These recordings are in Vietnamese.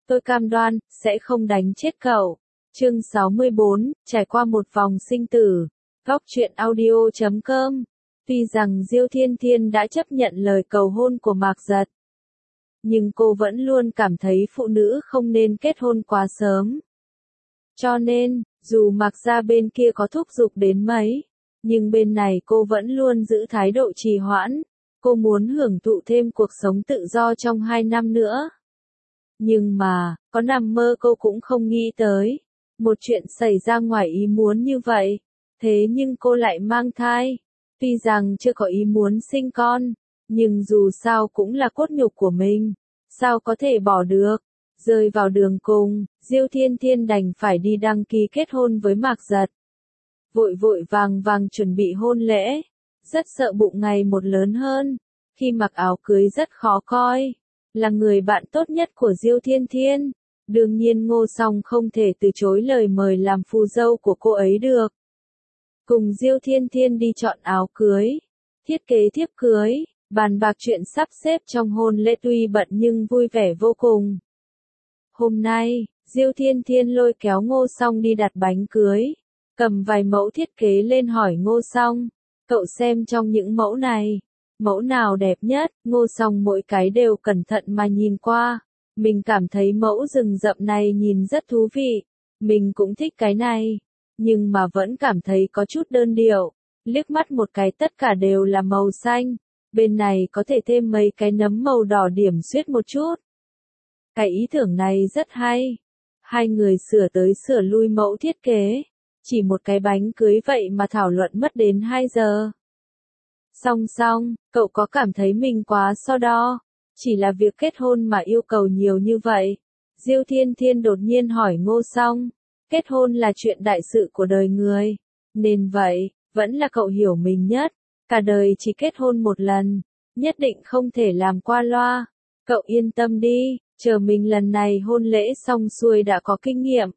Tôi cam đoan, sẽ không đánh chết cậu. Chương 64, trải qua một vòng sinh tử. Góc truyện audio.com. Tuy rằng Diêu Thiên Thiên đã chấp nhận lời cầu hôn của Mạc Giật, nhưng cô vẫn luôn cảm thấy phụ nữ không nên kết hôn quá sớm. Cho nên, dù Mạc gia bên kia có thúc giục đến mấy, nhưng bên này cô vẫn luôn giữ thái độ trì hoãn. Cô muốn hưởng thụ thêm cuộc sống tự do trong 2 năm nữa. Nhưng mà, có nằm mơ cô cũng không nghĩ tới. Một chuyện xảy ra ngoài ý muốn như vậy. Thế nhưng cô lại mang thai. Tuy rằng chưa có ý muốn sinh con, nhưng dù sao cũng là cốt nhục của mình. Sao có thể bỏ được? Rơi vào đường cùng, Diêu Thiên Thiên đành phải đi đăng ký kết hôn với Mạc Giật. Vội vội vàng vàng chuẩn bị hôn lễ. Rất sợ bụng ngày một lớn hơn. Khi mặc áo cưới rất khó coi. Là người bạn tốt nhất của Diêu Thiên Thiên. Đương nhiên Ngô Song không thể từ chối lời mời làm phù dâu của cô ấy được. Cùng Diêu Thiên Thiên đi chọn áo cưới, thiết kế thiếp cưới, bàn bạc chuyện sắp xếp trong hôn lễ, tuy bận nhưng vui vẻ vô cùng. Hôm nay, Diêu Thiên Thiên lôi kéo Ngô Song đi đặt bánh cưới, cầm vài mẫu thiết kế lên hỏi Ngô Song, cậu xem trong những mẫu này, mẫu nào đẹp nhất? Ngô Song mỗi cái đều cẩn thận mà nhìn qua. Mình cảm thấy mẫu rừng rậm này nhìn rất thú vị. Mình cũng thích cái này. Nhưng mà vẫn cảm thấy có chút đơn điệu. Liếc mắt một cái tất cả đều là màu xanh. Bên này có thể thêm mấy cái nấm màu đỏ điểm xuyết một chút. Cái ý tưởng này rất hay. Hai người sửa tới sửa lui mẫu thiết kế. Chỉ một cái bánh cưới vậy mà thảo luận mất đến 2 giờ. Song, cậu có cảm thấy mình quá so đo? Chỉ là việc kết hôn mà yêu cầu nhiều như vậy. Diêu Thiên Thiên đột nhiên hỏi Ngô Song. Kết hôn là chuyện đại sự của đời người. Nên vậy, vẫn là cậu hiểu mình nhất. Cả đời chỉ kết hôn một lần. Nhất định không thể làm qua loa. Cậu yên tâm đi, chờ mình lần này hôn lễ xong xuôi đã có kinh nghiệm.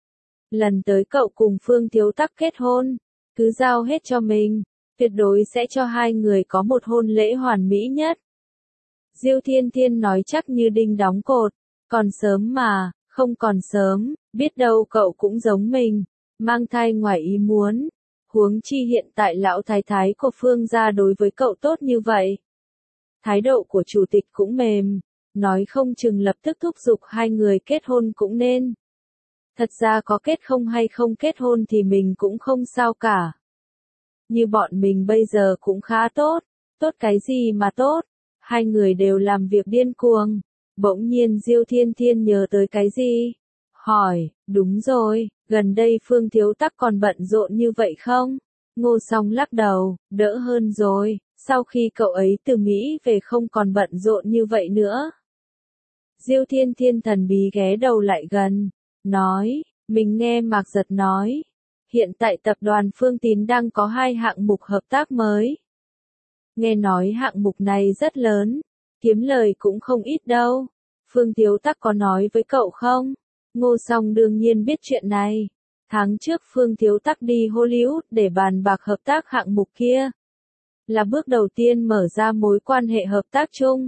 Lần tới cậu cùng Phương Thiếu Tắc kết hôn. Cứ giao hết cho mình. Tuyệt đối sẽ cho hai người có một hôn lễ hoàn mỹ nhất. Diêu Thiên Thiên nói chắc như đinh đóng cột. Còn sớm mà, không còn sớm, biết đâu cậu cũng giống mình, mang thai ngoài ý muốn. Huống chi hiện tại lão thái thái của Phương gia đối với cậu tốt như vậy. Thái độ của chủ tịch cũng mềm, nói không chừng lập tức thúc giục hai người kết hôn cũng nên. Thật ra có kết không hay không kết hôn thì mình cũng không sao cả. Như bọn mình bây giờ cũng khá tốt. Tốt cái gì mà tốt? Hai người đều làm việc điên cuồng. Bỗng nhiên Diêu Thiên Thiên nhớ tới cái gì? Hỏi, đúng rồi, gần đây Phương Thiếu Tắc còn bận rộn như vậy không? Ngô Song lắc đầu, đỡ hơn rồi, sau khi cậu ấy từ Mỹ về không còn bận rộn như vậy nữa. Diêu Thiên Thiên thần bí ghé đầu lại gần, nói, mình nghe Mạc Giật nói. Hiện tại tập đoàn Phương Tín đang có 2 hạng mục hợp tác mới. Nghe nói hạng mục này rất lớn, kiếm lời cũng không ít đâu. Phương Thiếu Tắc có nói với cậu không? Ngô Song đương nhiên biết chuyện này. Tháng trước Phương Thiếu Tắc đi Hollywood để bàn bạc hợp tác hạng mục kia. Là bước đầu tiên mở ra mối quan hệ hợp tác chung.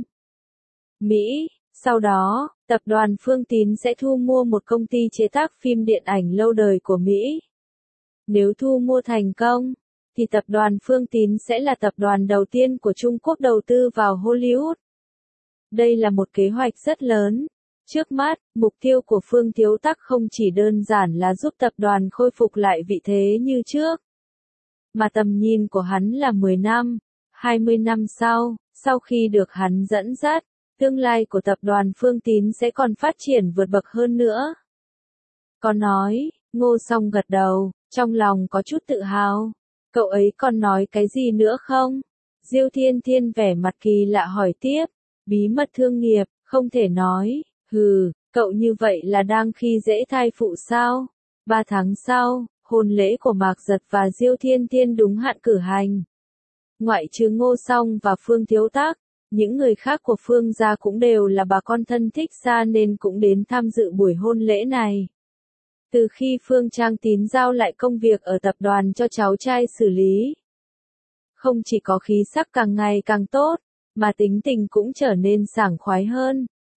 Mỹ, sau đó, tập đoàn Phương Tín sẽ thu mua một công ty chế tác phim điện ảnh lâu đời của Mỹ. Nếu thu mua thành công, thì tập đoàn Phương Tín sẽ là tập đoàn đầu tiên của Trung Quốc đầu tư vào Hollywood. Đây là một kế hoạch rất lớn. Trước mắt, mục tiêu của Phương Thiếu Tắc không chỉ đơn giản là giúp tập đoàn khôi phục lại vị thế như trước, mà tầm nhìn của hắn là 10 năm, 20 năm sau khi được hắn dẫn dắt, tương lai của tập đoàn Phương Tín sẽ còn phát triển vượt bậc hơn nữa. Có nói, Ngô Song gật đầu, trong lòng có chút tự hào. Cậu ấy còn nói cái gì nữa không? Diêu Thiên Thiên vẻ mặt kỳ lạ hỏi tiếp. Bí mật thương nghiệp, không thể nói. Hừ, cậu như vậy là đang khi dễ thai phụ sao? 3 tháng sau, hôn lễ của Mạc Giật và Diêu Thiên Thiên đúng hạn cử hành. Ngoại trừ Ngô Song và Phương Thiếu Tắc, những người khác của Phương gia cũng đều là bà con thân thích xa nên cũng đến tham dự buổi hôn lễ này. Từ khi Phương Trang Tín giao lại công việc ở tập đoàn cho cháu trai xử lý, không chỉ có khí sắc càng ngày càng tốt, mà tính tình cũng trở nên sảng khoái hơn.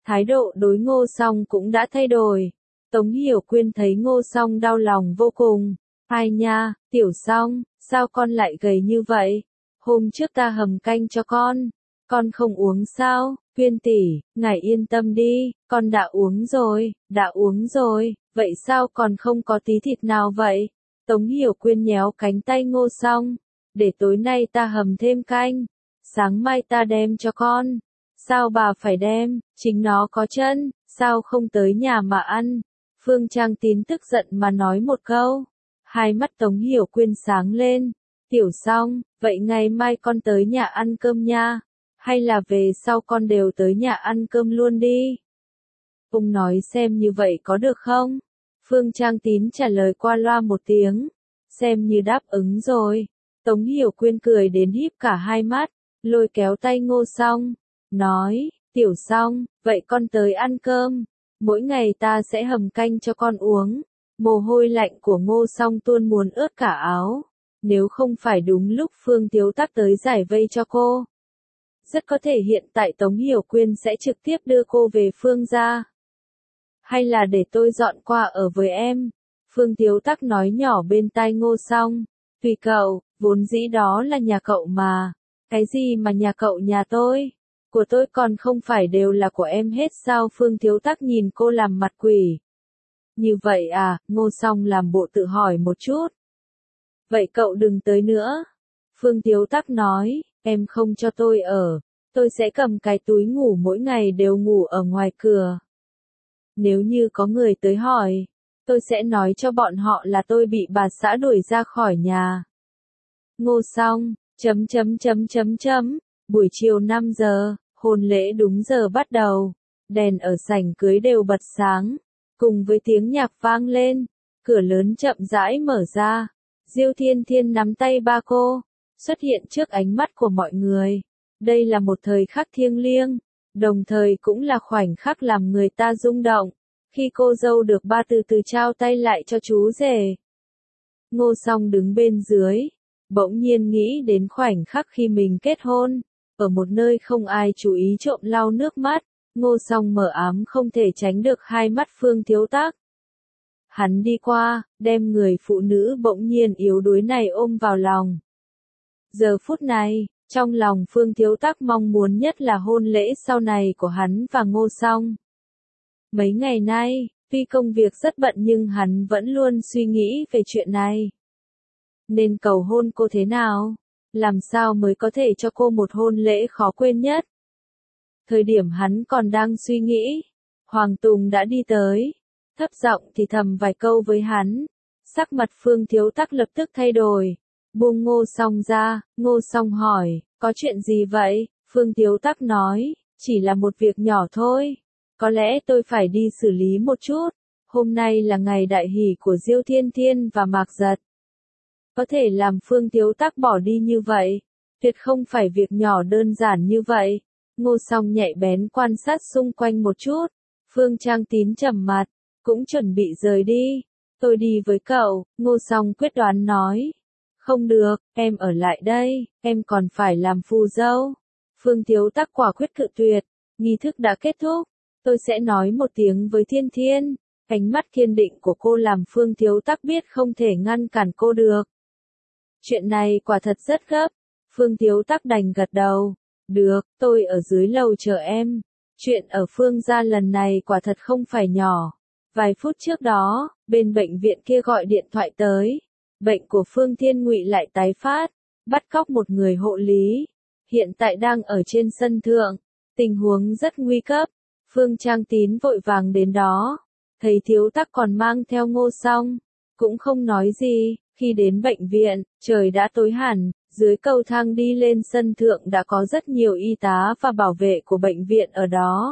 Thái độ đối Ngô Song cũng đã thay đổi. Tống Hiểu Quyên thấy Ngô Song đau lòng vô cùng. Ai nha, Tiểu Song, sao con lại gầy như vậy? Hôm trước ta hầm canh cho con không uống sao? Quyên tỷ, ngài yên tâm đi, con đã uống rồi, vậy sao còn không có tí thịt nào vậy? Tống Hiểu Quyên nhéo cánh tay Ngô Song, để tối nay ta hầm thêm canh, sáng mai ta đem cho con. Sao bà phải đem, chính nó có chân, sao không tới nhà mà ăn? Phương Trang Tín tức giận mà nói một câu. Hai mắt Tống Hiểu Quyên sáng lên. Tiểu Song, vậy ngày mai con tới nhà ăn cơm nha. Hay là về sau con đều tới nhà ăn cơm luôn đi. Ông nói xem như vậy có được không? Phương Trang Tín trả lời qua loa một tiếng. Xem như đáp ứng rồi. Tống Hiểu Quyên cười đến híp cả hai mắt, lôi kéo tay Ngô Song, nói, Tiểu Song, vậy con tới ăn cơm. Mỗi ngày ta sẽ hầm canh cho con uống. Mồ hôi lạnh của Ngô Song tuôn muốn ướt cả áo. Nếu không phải đúng lúc Phương Tiếu Tắc tới giải vây cho cô. Rất có thể hiện tại Tống Hiểu Quyên sẽ trực tiếp đưa cô về Phương gia. Hay là để tôi dọn qua ở với em? Phương Tiếu Tắc nói nhỏ bên tai Ngô Song. Tùy cậu, vốn dĩ đó là nhà cậu mà. Cái gì mà nhà cậu nhà tôi? Của tôi còn không phải đều là của em hết sao? Phương Tiếu Tắc nhìn cô làm mặt quỷ. Như vậy à? Ngô Song làm bộ tự hỏi một chút. Vậy cậu đừng tới nữa. Phương Tiếu Tắc nói, em không cho tôi ở. Tôi sẽ cầm cái túi ngủ mỗi ngày đều ngủ ở ngoài cửa. Nếu như có người tới hỏi, tôi sẽ nói cho bọn họ là tôi bị bà xã đuổi ra khỏi nhà. Ngô Song, buổi chiều 5 giờ, hôn lễ đúng giờ bắt đầu. Đèn ở sảnh cưới đều bật sáng, cùng với tiếng nhạc vang lên, cửa lớn chậm rãi mở ra. Diêu Thiên Thiên nắm tay ba cô, xuất hiện trước ánh mắt của mọi người. Đây là một thời khắc thiêng liêng, đồng thời cũng là khoảnh khắc làm người ta rung động, khi cô dâu được ba từ từ trao tay lại cho chú rể. Ngô Song đứng bên dưới, bỗng nhiên nghĩ đến khoảnh khắc khi mình kết hôn, ở một nơi không ai chú ý trộm lau nước mắt, Ngô Song mở ám không thể tránh được hai mắt Phương Tiếu Tắc. Hắn đi qua, đem người phụ nữ bỗng nhiên yếu đuối này ôm vào lòng. Giờ phút này, trong lòng Phương Tiếu Tắc mong muốn nhất là hôn lễ sau này của hắn và Ngô Song. Mấy ngày nay, tuy công việc rất bận nhưng hắn vẫn luôn suy nghĩ về chuyện này. Nên cầu hôn cô thế nào? Làm sao mới có thể cho cô một hôn lễ khó quên nhất? Thời điểm hắn còn đang suy nghĩ, Hoàng Tùng đã đi tới, thấp giọng thì thầm vài câu với hắn. Sắc mặt Phương Tiếu Tắc lập tức thay đổi. Buông Ngô Song ra, Ngô Song hỏi, có chuyện gì vậy? Phương Tiếu Tắc nói, chỉ là một việc nhỏ thôi. Có lẽ tôi phải đi xử lý một chút. Hôm nay là ngày đại hỷ của Diêu Thiên Thiên và Mạc Giật. Có thể làm Phương Tiếu Tắc bỏ đi như vậy. Tuyệt không phải việc nhỏ đơn giản như vậy. Ngô Song nhạy bén quan sát xung quanh một chút. Phương Trang Tín trầm mặt, cũng chuẩn bị rời đi. Tôi đi với cậu, Ngô Song quyết đoán nói. Không được, em ở lại đây, em còn phải làm phù dâu. Phương Tiếu Tắc quả quyết cự tuyệt. Nghi thức đã kết thúc. Tôi sẽ nói một tiếng với Thiên Thiên. Ánh mắt kiên định của cô làm Phương Tiếu Tắc biết không thể ngăn cản cô được. Chuyện này quả thật rất gấp. Phương Tiếu Tắc đành gật đầu. Được, tôi ở dưới lầu chờ em. Chuyện ở Phương gia lần này quả thật không phải nhỏ. Vài phút trước đó, bên bệnh viện kia gọi điện thoại tới. Bệnh của Phương Thiên Ngụy lại tái phát, bắt cóc một người hộ lý. Hiện tại đang ở trên sân thượng. Tình huống rất nguy cấp. Phương Trang Tín vội vàng đến đó. Thấy Thiếu Tắc còn mang theo Ngô Song. Cũng không nói gì. Khi đến bệnh viện, trời đã tối hẳn. Dưới cầu thang đi lên sân thượng đã có rất nhiều y tá và bảo vệ của bệnh viện ở đó.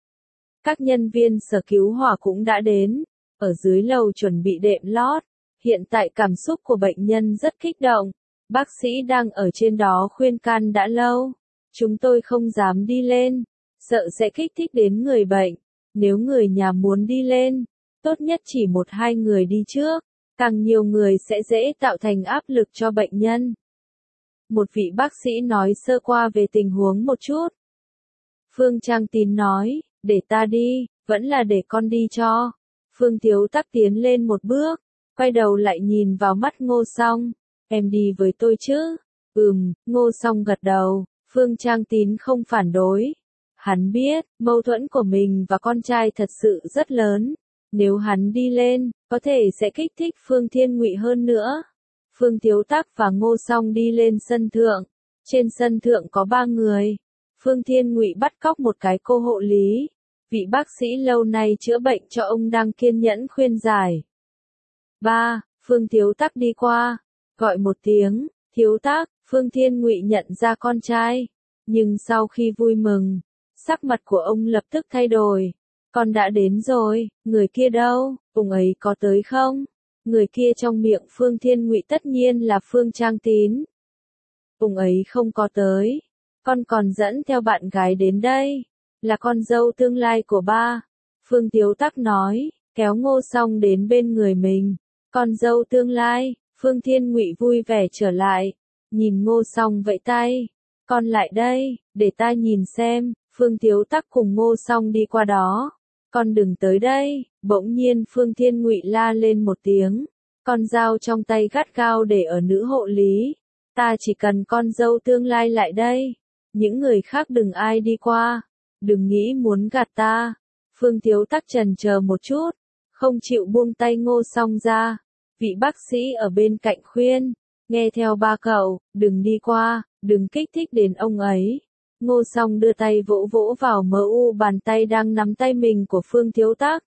Các nhân viên sở cứu hỏa cũng đã đến. Ở dưới lầu chuẩn bị đệm lót. Hiện tại cảm xúc của bệnh nhân rất kích động. Bác sĩ đang ở trên đó khuyên can đã lâu. Chúng tôi không dám đi lên. Sợ sẽ kích thích đến người bệnh. Nếu người nhà muốn đi lên, tốt nhất chỉ 1-2 người đi trước. Càng nhiều người sẽ dễ tạo thành áp lực cho bệnh nhân. Một vị bác sĩ nói sơ qua về tình huống một chút. Phương Trang Tín nói, để ta đi, vẫn là để con đi cho. Phương Thiếu Tắc tiến lên một bước, quay đầu lại nhìn vào mắt Ngô Song, em đi với tôi chứ? Ngô Song gật đầu, Phương Trang Tín không phản đối. Hắn biết, mâu thuẫn của mình và con trai thật sự rất lớn. Nếu hắn đi lên, có thể sẽ kích thích Phương Thiên Ngụy hơn nữa. Phương Thiếu Tắc và Ngô Song đi lên sân thượng. Trên sân thượng có 3 người. Phương Thiên Ngụy bắt cóc một cái cô hộ lý. Vị bác sĩ lâu nay chữa bệnh cho ông đang kiên nhẫn khuyên giải. 3. Phương Thiếu Tắc đi qua, gọi một tiếng, Thiếu Tắc. Phương Thiên Ngụy nhận ra con trai. Nhưng sau khi vui mừng, sắc mặt của ông lập tức thay đổi. Con đã đến rồi, người kia đâu, ông ấy có tới không? Người kia trong miệng Phương Thiên Ngụy tất nhiên là Phương Trang Tín. Ông ấy không có tới. Con còn dẫn theo bạn gái đến đây. Là con dâu tương lai của ba. Phương Thiếu Tắc nói, kéo Ngô Song đến bên người mình. Con dâu tương lai, Phương Thiên Ngụy vui vẻ trở lại. Nhìn Ngô Song vẫy tay. Con lại đây, để ta nhìn xem. Phương Thiếu Tắc cùng Ngô Song đi qua đó. Con đừng tới đây. Bỗng nhiên Phương Thiên Ngụy la lên một tiếng. Con dao trong tay gắt gao để ở nữ hộ lý. Ta chỉ cần con dâu tương lai lại đây. Những người khác đừng ai đi qua. Đừng nghĩ muốn gạt ta. Phương Thiếu Tắc chần chờ một chút. Không chịu buông tay Ngô Song ra. Vị bác sĩ ở bên cạnh khuyên. Nghe theo ba cậu, đừng đi qua, đừng kích thích đến ông ấy. Ngô Song đưa tay vỗ vỗ vào bàn tay đang nắm tay mình của Phương Thiếu Tắc.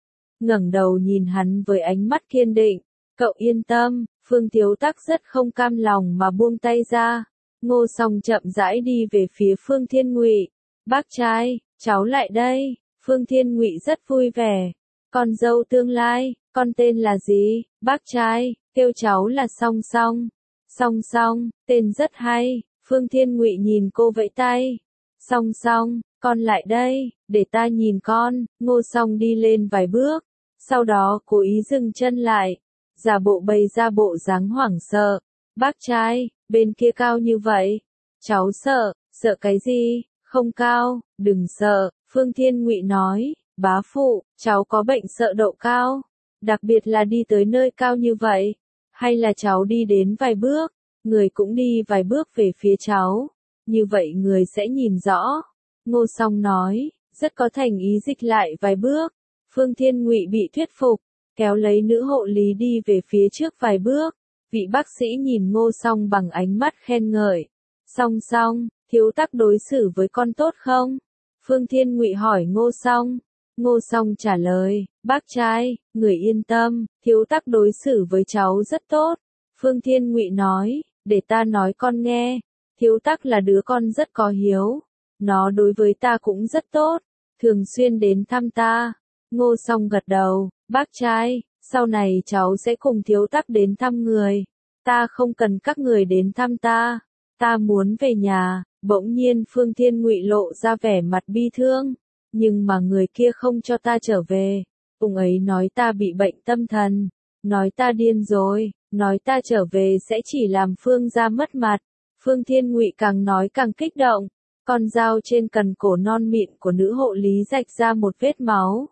Ngẩng đầu nhìn hắn với ánh mắt kiên định. Cậu yên tâm. Phương Thiếu Tắc rất không cam lòng mà buông tay ra. Ngô Song chậm rãi đi về phía Phương Thiên Ngụy. Bác trai, cháu lại đây. Phương Thiên Ngụy rất vui vẻ. Con dâu tương lai, con tên là gì? Bác trai, kêu cháu là Song Song. Song Song, tên rất hay. Phương Thiên Ngụy nhìn cô vẫy tay. Song Song, con lại đây, để ta nhìn con. Ngô Song đi lên vài bước. Sau đó cố ý dừng chân lại. Giả bộ bày ra bộ dáng hoảng sợ. Bác trai, bên kia cao như vậy. Cháu sợ, sợ cái gì? Không cao, đừng sợ. Phương Thiên Ngụy nói, bá phụ, cháu có bệnh sợ độ cao. Đặc biệt là đi tới nơi cao như vậy. Hay là cháu đi đến vài bước, người cũng đi vài bước về phía cháu. Như vậy người sẽ nhìn rõ. Ngô Song nói, rất có thành ý dịch lại vài bước. Phương Thiên Ngụy bị thuyết phục, kéo lấy nữ hộ lý đi về phía trước vài bước. Vị bác sĩ nhìn Ngô Song bằng ánh mắt khen ngợi. Song Song, Thiếu Tắc đối xử với con tốt không? Phương Thiên Ngụy hỏi Ngô Song. Ngô Song trả lời, bác trai, người yên tâm, Thiếu Tắc đối xử với cháu rất tốt. Phương Thiên Ngụy nói, để ta nói con nghe, Thiếu Tắc là đứa con rất có hiếu. Nó đối với ta cũng rất tốt, thường xuyên đến thăm ta. Ngô Song gật đầu, bác trai, sau này cháu sẽ cùng Thiếu Tắc đến thăm người. Ta không cần các người đến thăm ta. Ta muốn về nhà. Bỗng nhiên Phương Thiên Ngụy lộ ra vẻ mặt bi thương. Nhưng mà người kia không cho ta trở về. Ông ấy nói ta bị bệnh tâm thần. Nói ta điên rồi. Nói ta trở về sẽ chỉ làm Phương gia mất mặt. Phương Thiên Ngụy càng nói càng kích động. Con dao trên cần cổ non mịn của nữ hộ lý rạch ra một vết máu.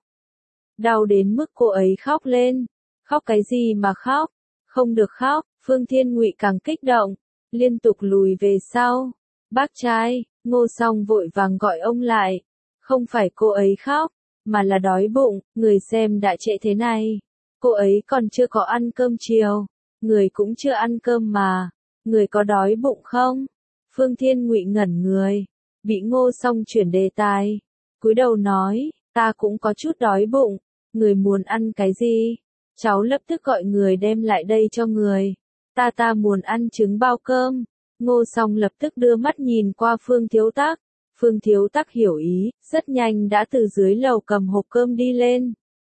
Đau đến mức cô ấy khóc lên. Khóc cái gì mà khóc? Không được khóc. Phương Thiên Ngụy càng kích động. Liên tục lùi về sau. Bác trai, Ngô Song vội vàng gọi ông lại. Không phải cô ấy khóc, mà là đói bụng, người xem đã trễ thế này. Cô ấy còn chưa có ăn cơm chiều. Người cũng chưa ăn cơm mà. Người có đói bụng không? Phương Thiên Ngụy ngẩn người. Bị Ngô Song chuyển đề tài. Cúi đầu nói, ta cũng có chút đói bụng. Người muốn ăn cái gì? Cháu lập tức gọi người đem lại đây cho người. Ta muốn ăn trứng bao cơm. Ngô Song lập tức đưa mắt nhìn qua Phương Thiếu Tắc. Phương Thiếu Tắc hiểu ý, rất nhanh đã từ dưới lầu cầm hộp cơm đi lên.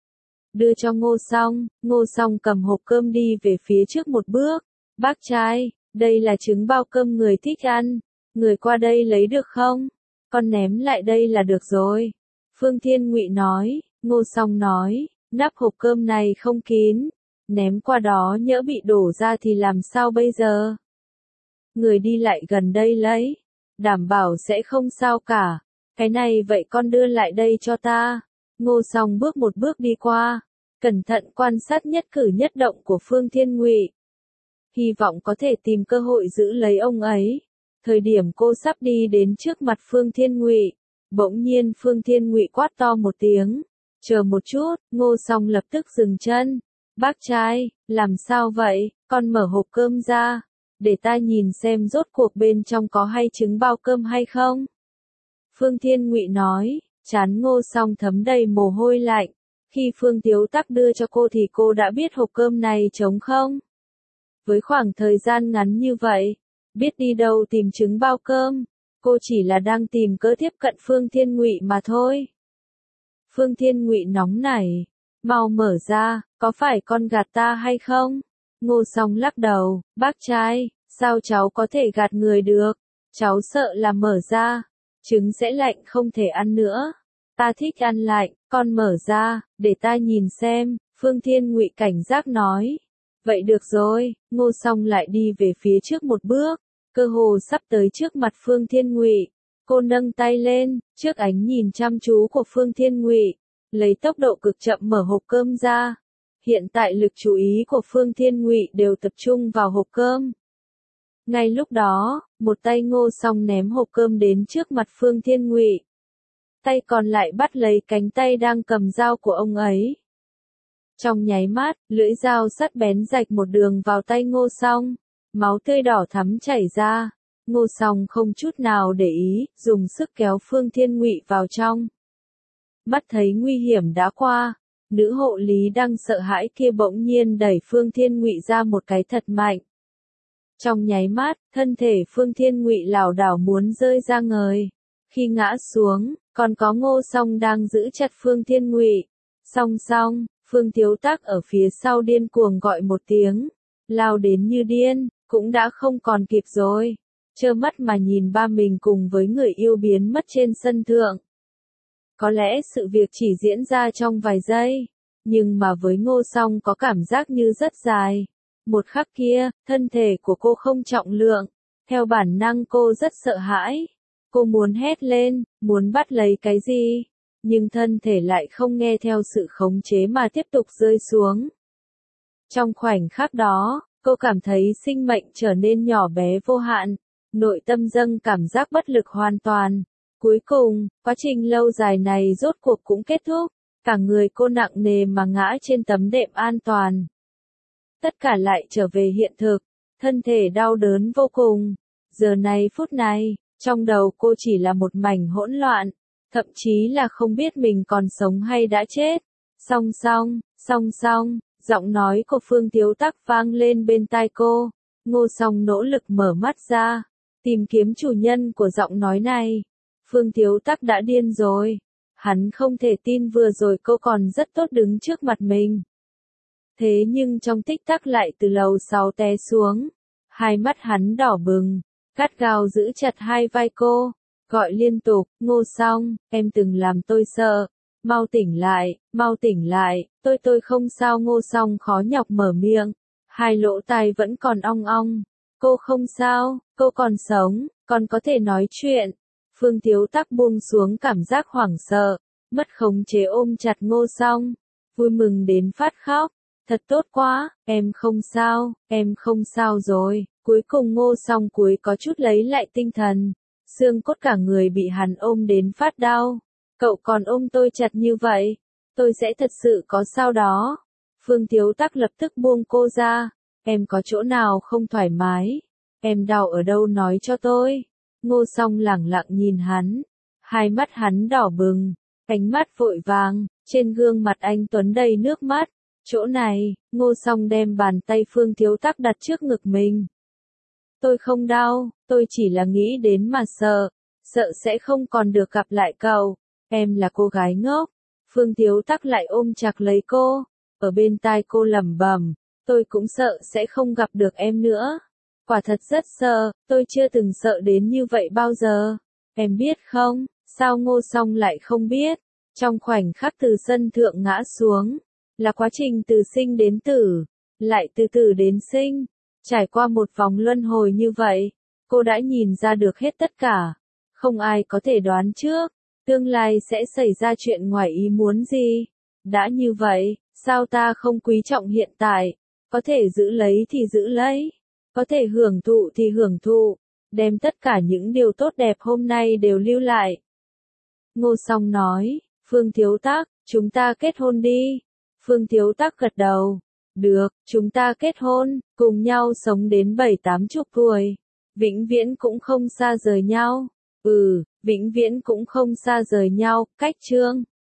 Đưa cho Ngô Song cầm hộp cơm đi về phía trước một bước. Bác trai, đây là trứng bao cơm người thích ăn. Người qua đây lấy được không? Con ném lại đây là được rồi. Phương Thiên Ngụy nói, Ngô Song nói, nắp hộp cơm này không kín. Ném qua đó nhỡ bị đổ ra thì làm sao bây giờ? Người đi lại gần đây lấy. Đảm bảo sẽ không sao cả. Cái này vậy con đưa lại đây cho ta. Ngô Song bước một bước đi qua, cẩn thận quan sát nhất cử nhất động của Phương Thiên Ngụy. Hy vọng có thể tìm cơ hội giữ lấy ông ấy. Thời điểm cô sắp đi đến trước mặt Phương Thiên Ngụy, bỗng nhiên Phương Thiên Ngụy quát to một tiếng. Chờ một chút, Ngô Song lập tức dừng chân. Bác trai, làm sao vậy, con mở hộp cơm ra, để ta nhìn xem rốt cuộc bên trong có hay trứng bao cơm hay không. Phương Thiên Ngụy nói, trán Ngô Song thấm đầy mồ hôi lạnh. Khi Phương Tiếu Tắc đưa cho cô thì cô đã biết hộp cơm này trống không. Với khoảng thời gian ngắn như vậy, biết đi đâu tìm trứng bao cơm, cô chỉ là đang tìm cớ tiếp cận Phương Thiên Ngụy mà thôi. Phương Thiên Ngụy nóng nảy, mau mở ra, có phải con gạt ta hay không? Ngô Song lắc đầu, bác trai, sao cháu có thể gạt người được? Cháu sợ là mở ra, trứng sẽ lạnh không thể ăn nữa. Ta thích ăn lạnh, con mở ra, để ta nhìn xem, Phương Thiên Ngụy cảnh giác nói. Vậy được rồi, Ngô Song lại đi về phía trước một bước, cơ hồ sắp tới trước mặt Phương Thiên Ngụy. Cô nâng tay lên, trước ánh nhìn chăm chú của Phương Thiên Ngụy, lấy tốc độ cực chậm mở hộp cơm ra. Hiện tại lực chú ý của Phương Thiên Ngụy đều tập trung vào hộp cơm. Ngay lúc đó, một tay Ngô Song ném hộp cơm đến trước mặt Phương Thiên Ngụy. Tay còn lại bắt lấy cánh tay đang cầm dao của ông ấy. Trong nháy mắt, lưỡi dao sắc bén rạch một đường vào tay Ngô Song, máu tươi đỏ thắm chảy ra. Ngô Song không chút nào để ý, dùng sức kéo Phương Thiên Ngụy vào trong. Mắt thấy nguy hiểm đã qua, nữ hộ lý đang sợ hãi kia bỗng nhiên đẩy Phương Thiên Ngụy ra một cái thật mạnh. Trong nháy mắt, thân thể Phương Thiên Ngụy lảo đảo muốn rơi ra ngời. Khi ngã xuống, còn có Ngô Song đang giữ chặt Phương Thiên Ngụy. Song song, Phương Tiếu Tắc ở phía sau điên cuồng gọi một tiếng, lao đến như điên, cũng đã không còn kịp rồi. Trơ mắt mà nhìn ba mình cùng với người yêu biến mất trên sân thượng. Có lẽ sự việc chỉ diễn ra trong vài giây, nhưng mà với Ngô Song có cảm giác như rất dài. Một khắc kia, thân thể của cô không trọng lượng, theo bản năng cô rất sợ hãi. Cô muốn hét lên, muốn bắt lấy cái gì, nhưng thân thể lại không nghe theo sự khống chế mà tiếp tục rơi xuống. Trong khoảnh khắc đó, cô cảm thấy sinh mệnh trở nên nhỏ bé vô hạn, nội tâm dâng cảm giác bất lực hoàn toàn. Cuối cùng, quá trình lâu dài này rốt cuộc cũng kết thúc, cả người cô nặng nề mà ngã trên tấm đệm an toàn. Tất cả lại trở về hiện thực, thân thể đau đớn vô cùng. Giờ này phút này, trong đầu cô chỉ là một mảnh hỗn loạn, thậm chí là không biết mình còn sống hay đã chết. Song song, giọng nói của Phương Tiếu Tắc vang lên bên tai cô. Ngô Song nỗ lực mở mắt ra, tìm kiếm chủ nhân của giọng nói này. Phương Tiếu Tắc đã điên rồi. Hắn không thể tin vừa rồi cô còn rất tốt đứng trước mặt mình. Thế nhưng trong tích tắc lại từ lầu 6 té xuống. Hai mắt hắn đỏ bừng, gắt gao giữ chặt hai vai cô, gọi liên tục, Ngô Song, em từng làm tôi sợ. Mau tỉnh lại, tôi không sao. Ngô Song khó nhọc mở miệng, hai lỗ tai vẫn còn ong ong. Cô không sao, cô còn sống, còn có thể nói chuyện. Phương Tiếu Tắc buông xuống cảm giác hoảng sợ, mất khống chế ôm chặt Ngô Song, vui mừng đến phát khóc. Thật tốt quá, em không sao rồi. Cuối cùng Ngô Song cuối có chút lấy lại tinh thần, xương cốt cả người bị hắn ôm đến phát đau. Cậu còn ôm tôi chặt như vậy, tôi sẽ thật sự có sao đó. Phương Tiếu Tắc lập tức buông cô ra, em có chỗ nào không thoải mái, em đau ở đâu nói cho tôi. Ngô Song lẳng lặng nhìn hắn, hai mắt hắn đỏ bừng, ánh mắt vội vàng, trên gương mặt anh tuấn đầy nước mắt. Chỗ này, Ngô Song đem bàn tay Phương Tiếu Tắc đặt trước ngực mình. Tôi không đau, tôi chỉ là nghĩ đến mà sợ sẽ không còn được gặp lại cậu. Em là cô gái ngốc. Phương Tiếu Tắc lại ôm chặt lấy cô, ở bên tai cô lẩm bẩm, tôi cũng sợ sẽ không gặp được em nữa. Quả thật rất sợ, tôi chưa từng sợ đến như vậy bao giờ. Em biết không, sao Ngô Song lại không biết? Trong khoảnh khắc từ sân thượng ngã xuống, là quá trình từ sinh đến tử, lại từ tử đến sinh. Trải qua một vòng luân hồi như vậy, cô đã nhìn ra được hết tất cả. Không ai có thể đoán trước, Tương lai sẽ xảy ra chuyện ngoài ý muốn gì? Đã như vậy, sao ta không quý trọng hiện tại? Có thể giữ lấy thì giữ lấy. Có thể hưởng thụ thì hưởng thụ. Đem tất cả những điều tốt đẹp hôm nay đều lưu lại. Ngô Song nói, Phương Thiếu Tắc, chúng ta kết hôn đi. Phương Thiếu Tắc gật đầu. Được, chúng ta kết hôn, cùng nhau sống đến 70-80 tuổi. Vĩnh viễn cũng không xa rời nhau. Vĩnh viễn cũng không xa rời nhau, cách chương.